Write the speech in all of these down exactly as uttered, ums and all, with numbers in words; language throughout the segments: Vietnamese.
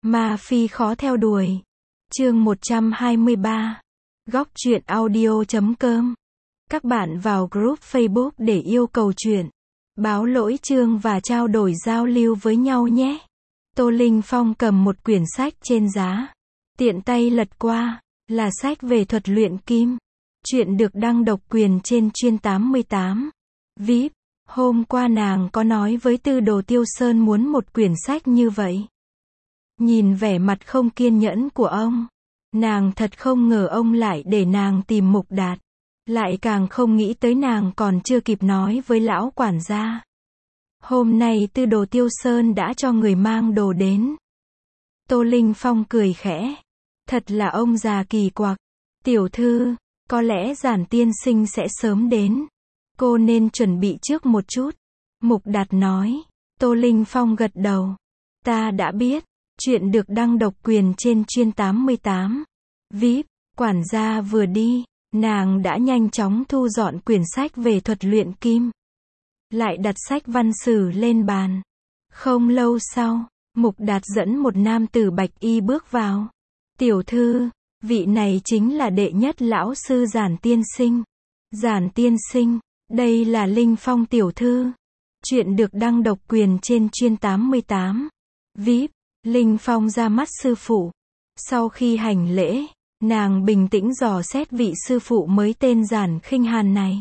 Ma Phi khó theo đuổi. Chương một trăm hai mươi ba. Góc truyện audio chấm com. Các bạn vào group Facebook để yêu cầu truyện, báo lỗi chương và trao đổi giao lưu với nhau nhé. Tô Linh Phong cầm một quyển sách trên giá, tiện tay lật qua, là sách về thuật luyện kim. Chuyện được đăng độc quyền trên chuyên tám mươi tám. vê i pê. Hôm qua nàng có nói với Tư Đồ Tiêu Sơn muốn một quyển sách như vậy. Nhìn vẻ mặt không kiên nhẫn của ông, nàng thật không ngờ ông lại để nàng tìm Mục Đạt. Lại càng không nghĩ tới nàng còn chưa kịp nói với lão quản gia. Hôm nay Tư Đồ Tiêu Sơn đã cho người mang đồ đến. Tô Linh Phong cười khẽ. Thật là ông già kỳ quặc. Tiểu thư, có lẽ Giản tiên sinh sẽ sớm đến. Cô nên chuẩn bị trước một chút. Mục Đạt nói. Tô Linh Phong gật đầu. Ta đã biết. Chuyện được đăng độc quyền trên chuyên tám mươi tám. vê i pê. Quản gia vừa đi, nàng đã nhanh chóng thu dọn quyển sách về thuật luyện kim. Lại đặt sách văn sử lên bàn. Không lâu sau, Mục Đạt dẫn một nam tử bạch y bước vào. Tiểu thư, vị này chính là đệ nhất lão sư Giản tiên sinh. Giản tiên sinh, đây là Linh Phong tiểu thư. Chuyện được đăng độc quyền trên chuyên tám mươi tám. vê i pê. Linh Phong ra mắt sư phụ. Sau khi hành lễ, nàng bình tĩnh dò xét vị sư phụ mới tên Giản Khinh Hàn này.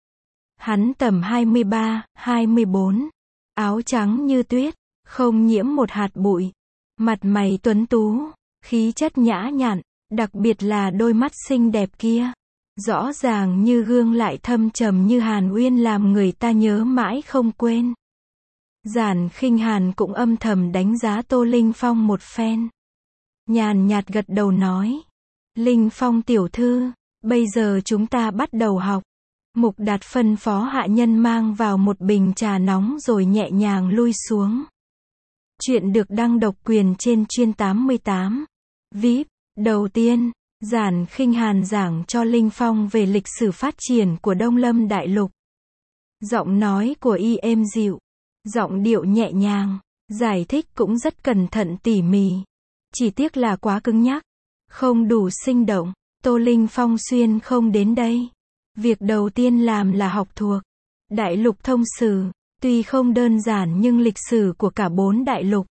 Hắn tầm hai mươi ba, hai mươi bốn, áo trắng như tuyết, không nhiễm một hạt bụi, mặt mày tuấn tú, khí chất nhã nhặn, đặc biệt là đôi mắt xinh đẹp kia, rõ ràng như gương lại thâm trầm như hàn uyên làm người ta nhớ mãi không quên. Giản Khinh Hàn cũng âm thầm đánh giá Tô Linh Phong một phen. Nhàn nhạt gật đầu nói. Linh Phong tiểu thư, bây giờ chúng ta bắt đầu học. Mục Đạt phân phó hạ nhân mang vào một bình trà nóng rồi nhẹ nhàng lui xuống. Chuyện được đăng độc quyền trên chuyên tám mươi tám. vê i pê. Đầu tiên, Giản Khinh Hàn giảng cho Linh Phong về lịch sử phát triển của Đông Lâm Đại Lục. Giọng nói của y êm dịu, giọng điệu nhẹ nhàng, giải thích cũng rất cẩn thận tỉ mỉ. Chỉ tiếc là quá cứng nhắc, không đủ sinh động. Tô Linh Phong xuyên không đến đây. Việc đầu tiên làm là học thuộc Đại Lục thông sử, tuy không đơn giản nhưng lịch sử của cả bốn đại lục,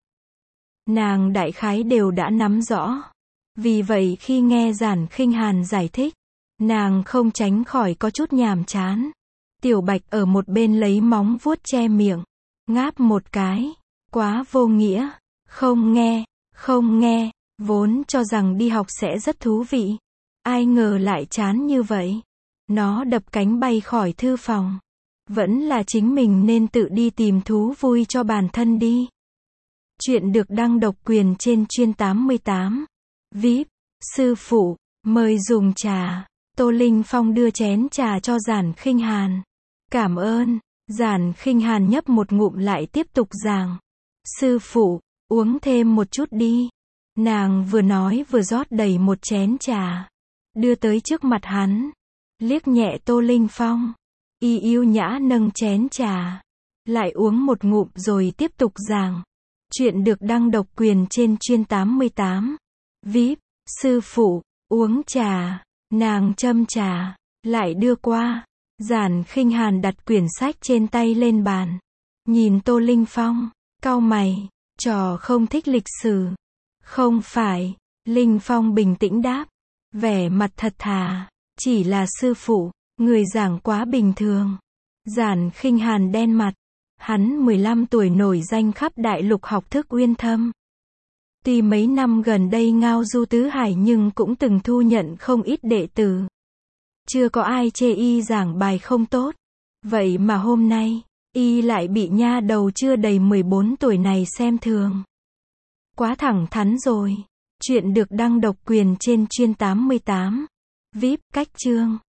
nàng đại khái đều đã nắm rõ. Vì vậy khi nghe Giản Khinh Hàn giải thích, nàng không tránh khỏi có chút nhàm chán. Tiểu Bạch ở một bên lấy móng vuốt che miệng, ngáp một cái. Quá vô nghĩa. Không nghe, không nghe. Vốn cho rằng đi học sẽ rất thú vị, ai ngờ lại chán như vậy. Nó đập cánh bay khỏi thư phòng. Vẫn là chính mình nên tự đi tìm thú vui cho bản thân đi. Chuyện được đăng độc quyền trên chuyên tám mươi tám. vê i pê. Sư phụ, mời dùng trà. Tô Linh Phong đưa chén trà cho Giản Khinh Hàn. Cảm ơn. Giản Khinh Hàn nhấp một ngụm lại tiếp tục giảng. Sư phụ, uống thêm một chút đi. Nàng vừa nói vừa rót đầy một chén trà, đưa tới trước mặt hắn. Liếc nhẹ Tô Linh Phong. Y yêu nhã nâng chén trà, lại uống một ngụm rồi tiếp tục giảng. Chuyện được đăng độc quyền trên chuyên tám mươi tám. vê i pê. Sư phụ, uống trà. Nàng châm trà, lại đưa qua. Giản Khinh Hàn đặt quyển sách trên tay lên bàn. Nhìn Tô Linh Phong, cau mày. Trò không thích lịch sử. Không phải. Linh Phong bình tĩnh đáp. Vẻ mặt thật thà. Chỉ là sư phụ, người giảng quá bình thường. Giản Khinh Hàn đen mặt. Hắn mười lăm tuổi nổi danh khắp đại lục học thức uyên thâm. Tuy mấy năm gần đây ngao du tứ hải nhưng cũng từng thu nhận không ít đệ tử. Chưa có ai chê y giảng bài không tốt. Vậy mà hôm nay, y lại bị nha đầu chưa đầy mười bốn tuổi này xem thường. Quá thẳng thắn rồi. Chuyện được đăng độc quyền trên chuyên tám mươi tám. vê i pê. Cách chương.